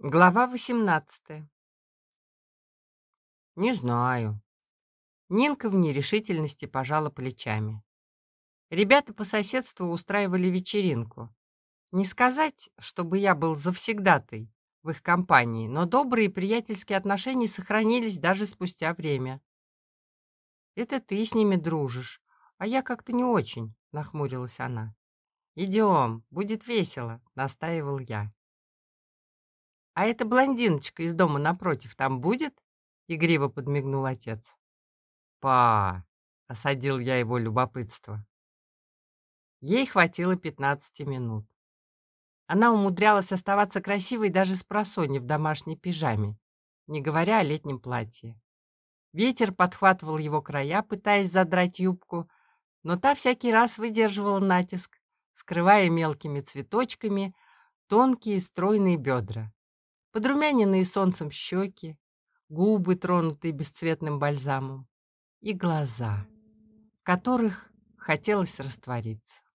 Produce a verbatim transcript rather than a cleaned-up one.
Глава восемнадцатая. Не знаю. Нинка в нерешительности пожала плечами. Ребята по соседству устраивали вечеринку. Не сказать, чтобы я был завсегдатай в их компании, но добрые приятельские отношения сохранились даже спустя время. «Это ты с ними дружишь, а я как-то не очень», — нахмурилась она. «Идем, будет весело», — настаивал я. «А эта блондиночка из дома напротив там будет?» — игриво подмигнул отец. «Па!» — осадил я его любопытство. Ей хватило пятнадцати минут. Она умудрялась оставаться красивой даже спросонья в домашней пижаме, не говоря о летнем платье. Ветер подхватывал его края, пытаясь задрать юбку, но та всякий раз выдерживала натиск, скрывая мелкими цветочками тонкие стройные бедра, подрумяненные солнцем щеки, губы, тронутые бесцветным бальзамом, и глаза, в которых хотелось раствориться.